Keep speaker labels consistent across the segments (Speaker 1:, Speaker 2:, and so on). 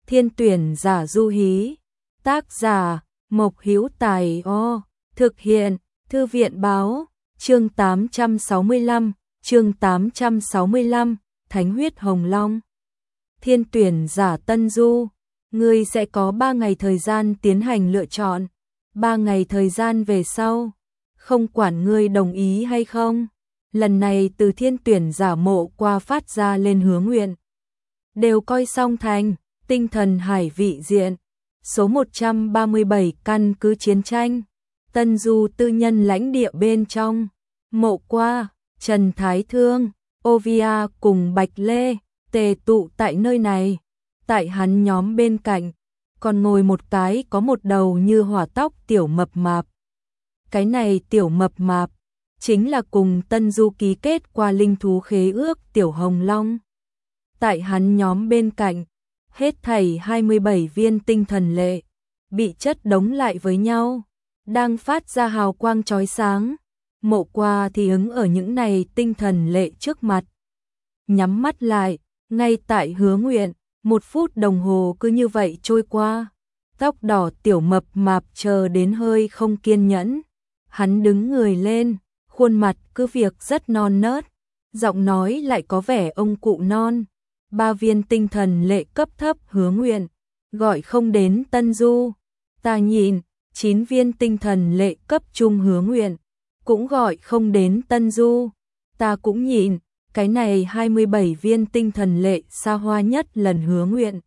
Speaker 1: Thiên tuyển giả du hí. Tác giả Mộc Hữu Tài. Thực hiện Thư viện báo. Chương 865, Thánh huyết hồng long. Thiên tuyển giả Tân Du, ngươi sẽ có 3 ngày thời gian tiến hành lựa chọn. 3 ngày thời gian về sau, không quản ngươi đồng ý hay không. Lần này từ thiên tuyển giả Mộ Qua phát ra lên hứa nguyện. Đều coi xong thành, tinh thần hải vị diện. Số 137 căn cứ chiến tranh. Tân Du tư nhân lãnh địa bên trong. Mộ Qua, Trần Thái Thương, Ovia cùng Bạch Lê tề tụ tại nơi này. Tại hắn nhóm bên cạnh, còn ngồi một cái có một đầu như hỏa tóc tiểu mập mạp. Cái này tiểu mập mạp chính là cùng Tân Du ký kết qua linh thú khế ước tiểu hồng long. Tại hắn nhóm bên cạnh, hết thảy 27 viên tinh thần lệ bị chất đống lại với nhau, đang phát ra hào quang chói sáng. Mộ Qua thì ứng ở những này tinh thần lệ trước mặt, nhắm mắt lại, ngay tại hứa nguyện. 1 phút đồng hồ cứ như vậy trôi qua. Tóc đỏ tiểu mập mạp chờ đến hơi không kiên nhẫn. Hắn đứng người lên, khuôn mặt cứ việc rất non nớt, giọng nói lại có vẻ ông cụ non. 3 viên tinh thần lệ cấp thấp hứa nguyện, gọi không đến Tân Du. Ta nhìn, 9 viên tinh thần lệ cấp trung hứa nguyện, cũng gọi không đến Tân Du. Ta cũng nhìn, cái này 27 viên tinh thần lệ xa hoa nhất lần hứa nguyện.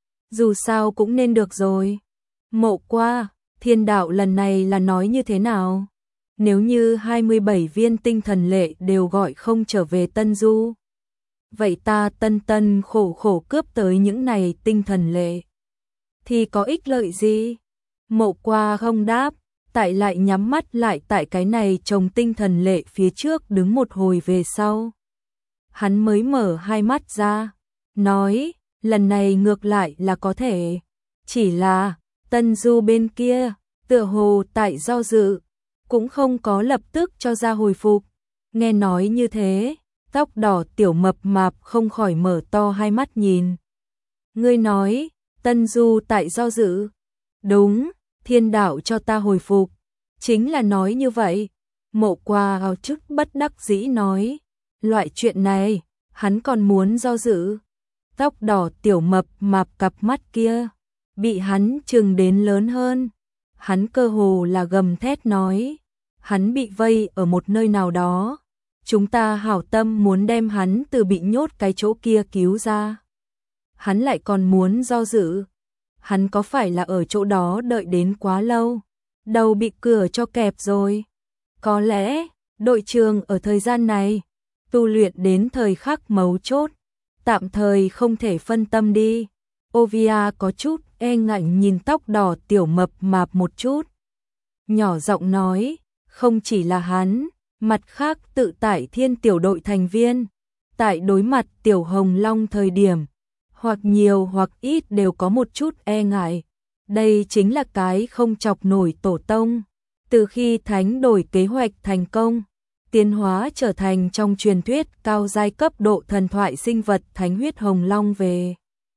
Speaker 1: Dù sao cũng nên được rồi. Mộ Qua, thiên đạo lần này là nói như thế nào? Nếu như 27 viên tinh thần lệ đều gọi không trở về Tân Du, vậy ta tân khổ khổ cướp tới những này tinh thần lệ thì có ích lợi gì? Mộ Qua không đáp, tại lại nhắm mắt lại tại cái này trồng tinh thần lệ phía trước đứng một hồi về sau. Hắn mới mở hai mắt ra, nói, lần này ngược lại là có thể. Chỉ là, Tân Du bên kia, tựa hồ tại do dự, cũng không có lập tức cho ra hồi phục. Nghe nói như thế, tóc đỏ tiểu mập mạp không khỏi mở to hai mắt nhìn. Ngươi nói, Tân Du tại do dự. Đúng, thiên đạo cho ta hồi phục. Chính là nói như vậy. Mộ Qua ao chức bất đắc dĩ nói. Loại chuyện này, hắn còn muốn do dự. Tóc đỏ tiểu mập mạp cặp mắt kia, bị hắn trừng đến lớn hơn. Hắn cơ hồ là gầm thét nói. Hắn bị vây ở một nơi nào đó. Chúng ta hảo tâm muốn đem hắn từ bị nhốt cái chỗ kia cứu ra. Hắn lại còn muốn do dự. Hắn có phải là ở chỗ đó đợi đến quá lâu, đầu bị cửa cho kẹp rồi? Có lẽ, đội trưởng ở thời gian này, tu luyện đến thời khắc mấu chốt, tạm thời không thể phân tâm đi. Ovia có chút e ngại nhìn tóc đỏ tiểu mập mạp một chút. Nhỏ giọng nói, không chỉ là hắn, mặt khác tự tại thiên tiểu đội thành viên, tại đối mặt tiểu hồng long thời điểm, hoặc nhiều hoặc ít đều có một chút e ngại. Đây chính là cái không chọc nổi tổ tông. Từ khi thánh đổi kế hoạch thành công, tiến hóa trở thành trong truyền thuyết cao giai cấp độ thần thoại sinh vật thánh huyết hồng long về.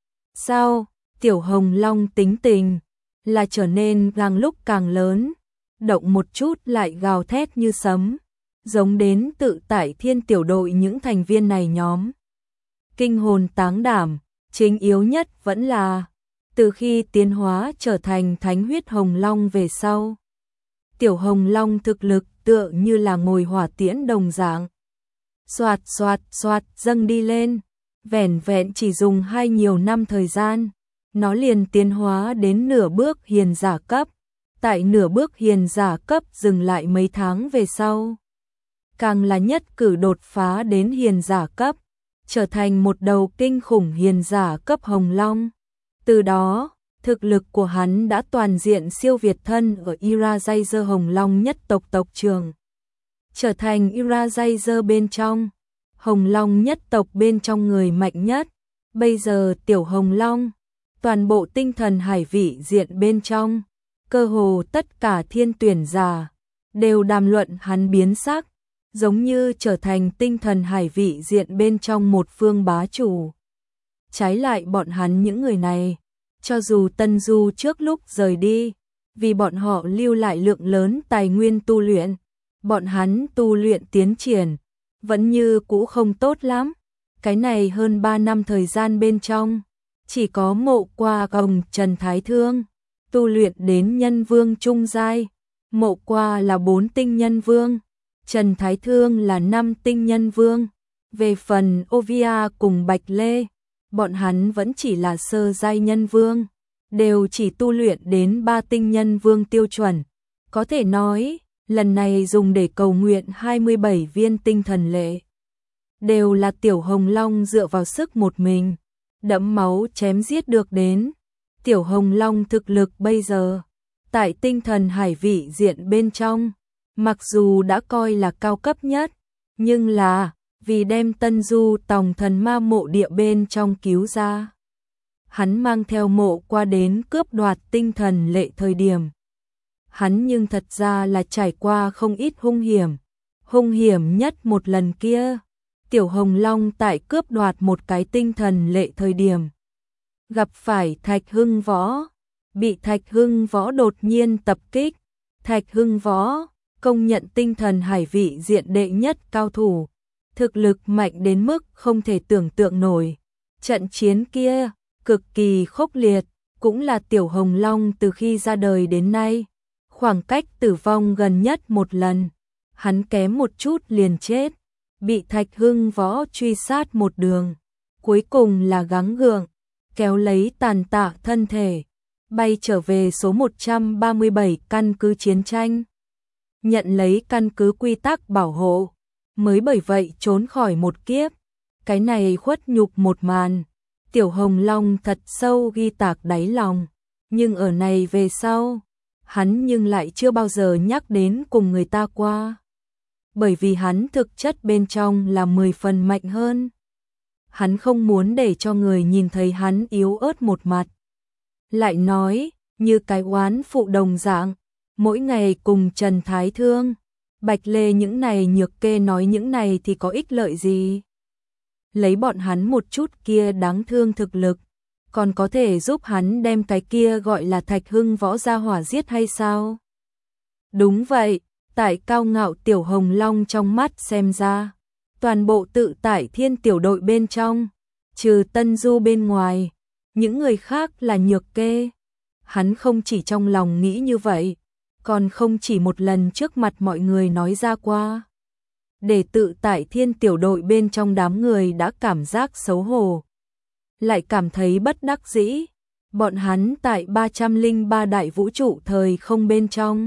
Speaker 1: Sau, tiểu hồng long tính tình là trở nên càng lúc càng lớn, động một chút lại gào thét như sấm, giống đến tự tại thiên tiểu đội những thành viên này nhóm. Kinh hồn táng đảm, chính yếu nhất vẫn là từ khi tiến hóa trở thành thánh huyết hồng long về sau. Tiểu hồng long thực lực tựa như là ngồi hỏa tiễn đồng dạng. Xoạt xoạt xoạt dâng đi lên, vẻn vẹn chỉ dùng nhiều năm thời gian, nó liền tiến hóa đến nửa bước hiền giả cấp. Tại nửa bước hiền giả cấp dừng lại mấy tháng về sau, càng là nhất cử đột phá đến hiền giả cấp, trở thành một đầu kinh khủng hiền giả cấp hồng long. Từ đó, thực lực của hắn đã toàn diện siêu việt thân ở Irajazer hồng long nhất tộc tộc trưởng, trở thành Irajazer bên trong hồng long nhất tộc bên trong người mạnh nhất. Bây giờ tiểu hồng long, toàn bộ tinh thần hải vị diện bên trong, cơ hồ tất cả thiên tuyển giả đều đàm luận hắn biến sắc, giống như trở thành tinh thần hải vị diện bên trong một phương bá chủ. Trái lại bọn hắn những người này, Cho dù Tân Du trước lúc rời đi, vì bọn họ lưu lại lượng lớn tài nguyên tu luyện, bọn hắn tu luyện tiến triển, vẫn như cũ không tốt lắm. Cái này hơn 3 năm thời gian bên trong, chỉ có Mộ Qua cùng Trần Thái Thương tu luyện đến nhân vương trung giai. Mộ Qua là 4 tinh nhân vương, Trần Thái Thương là 5 tinh nhân vương. Về phần Ovia cùng Bạch Lê, bọn hắn vẫn chỉ là sơ giai nhân vương, đều chỉ tu luyện đến 3 tinh nhân vương tiêu chuẩn. Có thể nói, lần này dùng để cầu nguyện 27 viên tinh thần lệ, đều là Tiểu Hồng Long dựa vào sức một mình, đẫm máu chém giết được đến. Tiểu Hồng Long thực lực bây giờ, tại tinh thần hải vị diện bên trong, mặc dù đã coi là cao cấp nhất, nhưng là vì đem Tân Du tòng thần ma mộ địa bên trong cứu ra. Hắn mang theo Mộ Qua đến cướp đoạt tinh thần lệ thời điểm. Hắn nhưng thật ra là trải qua không ít hung hiểm nhất một lần kia. Tiểu Hồng Long tại cướp đoạt một cái tinh thần lệ thời điểm, gặp phải Thạch Hưng Võ, bị Thạch Hưng Võ đột nhiên tập kích. Thạch Hưng Võ công nhận tinh thần hải vị diện đệ nhất cao thủ, thực lực mạnh đến mức không thể tưởng tượng nổi. Trận chiến kia cực kỳ khốc liệt, cũng là Tiểu Hồng Long từ khi ra đời đến nay khoảng cách tử vong gần nhất một lần. Hắn kém một chút liền chết, bị Thạch Hưng Võ truy sát một đường, cuối cùng là gắng gượng kéo lấy tàn tạ thân thể, bay trở về số 137 căn cứ chiến tranh, nhận lấy căn cứ quy tắc bảo hộ, mới bởi vậy trốn khỏi một kiếp. Cái này khuất nhục một màn, Tiểu Hồng Long thật sâu ghi tạc đáy lòng, nhưng ở này về sau, hắn nhưng lại chưa bao giờ nhắc đến cùng người ta qua. Bởi vì hắn thực chất bên trong là 10 phần mạnh hơn. Hắn không muốn để cho người nhìn thấy hắn yếu ớt một mặt. Lại nói, như cái oán phụ đồng dạng, mỗi ngày cùng Trần Thái Thương, Bạch Lê những này nhược kê nói những này thì có ích lợi gì? Lấy bọn hắn một chút kia đáng thương thực lực, còn có thể giúp hắn đem cái kia gọi là Thạch Hưng Võ ra hỏa giết hay sao? Đúng vậy, tại cao ngạo Tiểu Hồng Long trong mắt xem ra, toàn bộ tự tại thiên tiểu đội bên trong, trừ Tân Du bên ngoài, những người khác là nhược kê. Hắn không chỉ trong lòng nghĩ như vậy, còn không chỉ một lần trước mặt mọi người nói ra qua. Để tự tại thiên tiểu đội bên trong đám người đã cảm giác xấu hổ, lại cảm thấy bất đắc dĩ. Bọn hắn tại 303 đại vũ trụ thời không bên trong,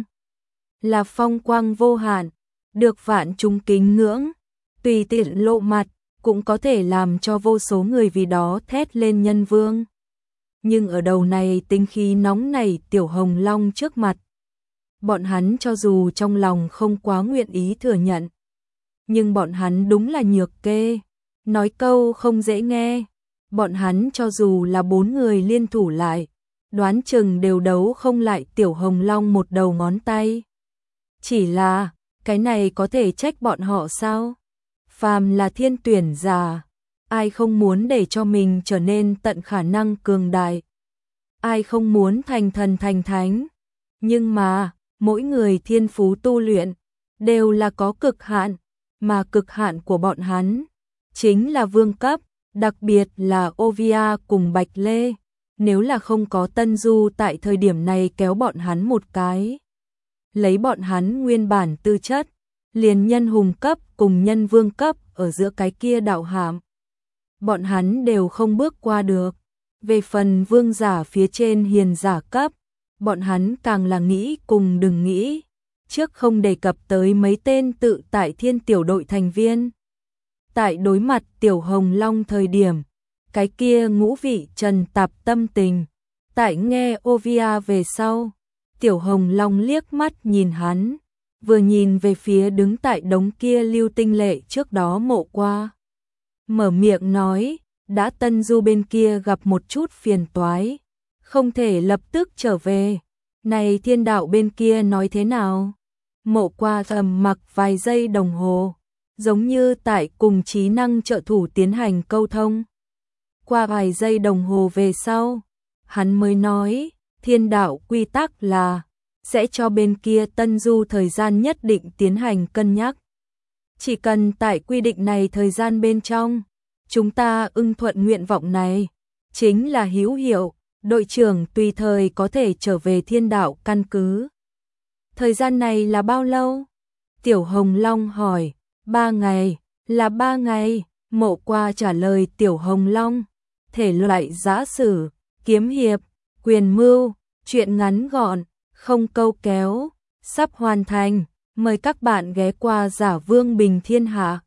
Speaker 1: là phong quang vô hạn, được vạn chúng kính ngưỡng, tùy tiện lộ mặt, cũng có thể làm cho vô số người vì đó thét lên nhân vương. Nhưng ở đầu này tính khí nóng nảy Tiểu Hồng Long trước mặt, bọn hắn cho dù trong lòng không quá nguyện ý thừa nhận, nhưng bọn hắn đúng là nhược kê. Nói câu không dễ nghe, bọn hắn cho dù là 4 người liên thủ lại, đoán chừng đều đấu không lại Tiểu Hồng Long một đầu ngón tay. Chỉ là, cái này có thể trách bọn họ sao? Phàm là thiên tuyển giả, ai không muốn để cho mình trở nên tận khả năng cường đại? Ai không muốn thành thần thành thánh? Nhưng mà, mỗi người thiên phú tu luyện đều là có cực hạn, mà cực hạn của bọn hắn chính là vương cấp, đặc biệt là Ovia cùng Bạch Lê. Nếu là không có Tân Du tại thời điểm này kéo bọn hắn một cái, lấy bọn hắn nguyên bản tư chất, liền nhân hùng cấp cùng nhân vương cấp ở giữa cái kia đạo hàm, bọn hắn đều không bước qua được. Về phần vương giả phía trên hiền giả cấp, bọn hắn càng là nghĩ cùng đừng nghĩ, trước không đề cập tới mấy tên tự tại thiên tiểu đội thành viên. Tại đối mặt Tiểu Hồng Long thời điểm, cái kia ngũ vị trần tạp tâm tình, tại nghe Ovia về sau, Tiểu Hồng Long liếc mắt nhìn hắn, vừa nhìn về phía đứng tại đống kia lưu tinh lệ trước đó Mộ Qua, mở miệng nói, đã Tân Du bên kia gặp một chút phiền toái, không thể lập tức trở về, này thiên đạo bên kia nói thế nào? Mộ Qua trầm mặc vài giây đồng hồ, giống như tại cùng trí năng trợ thủ tiến hành câu thông. Qua vài giây đồng hồ về sau, hắn mới nói, thiên đạo quy tắc là sẽ cho bên kia Tân Du thời gian nhất định tiến hành cân nhắc. Chỉ cần tại quy định này thời gian bên trong, chúng ta ưng thuận nguyện vọng này, chính là hữu hiệu, đội trưởng tùy thời có thể trở về thiên đạo căn cứ. Thời gian này là bao lâu? Tiểu Hồng Long hỏi. 3 ngày, là 3 ngày, Mộ Qua trả lời Tiểu Hồng Long. Thể loại giã sử, kiếm hiệp, quyền mưu, truyện ngắn gọn, không câu kéo, sắp hoàn thành. Mời các bạn ghé qua Giả Vương Bình Thiên Hạ.